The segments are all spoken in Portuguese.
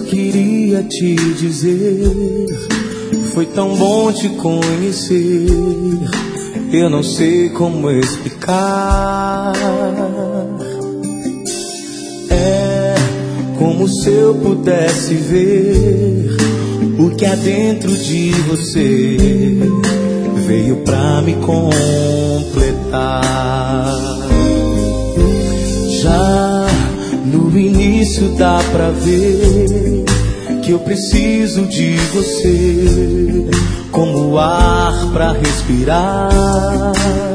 queria te dizer, foi tão bom te conhecer. Eu não sei como explicar. É como se eu pudesse ver o que há dentro de você. Veio pra me completar. Já no início dá pra ver que eu preciso de você, como o ar pra respirar.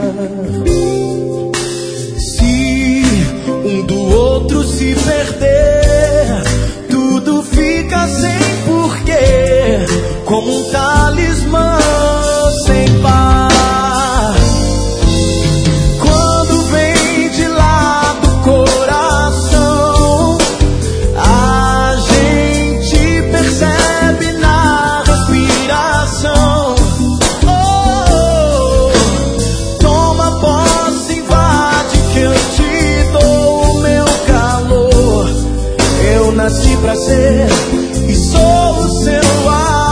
Se um do outro se perder, tudo fica sem porquê, como um talismã sem par. Quando vem de lá do coração, a gente percebe na respiração. Oh, toma posse, invade que eu te dou o meu calor. Eu nasci pra ser e sou o seu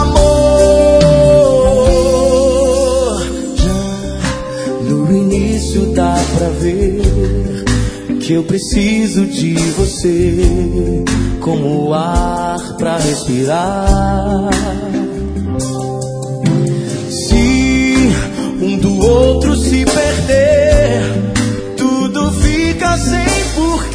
amor. Já no início dá pra ver que eu preciso de você, como o ar pra respirar. Se um do outro se perder, tudo fica sem porquê,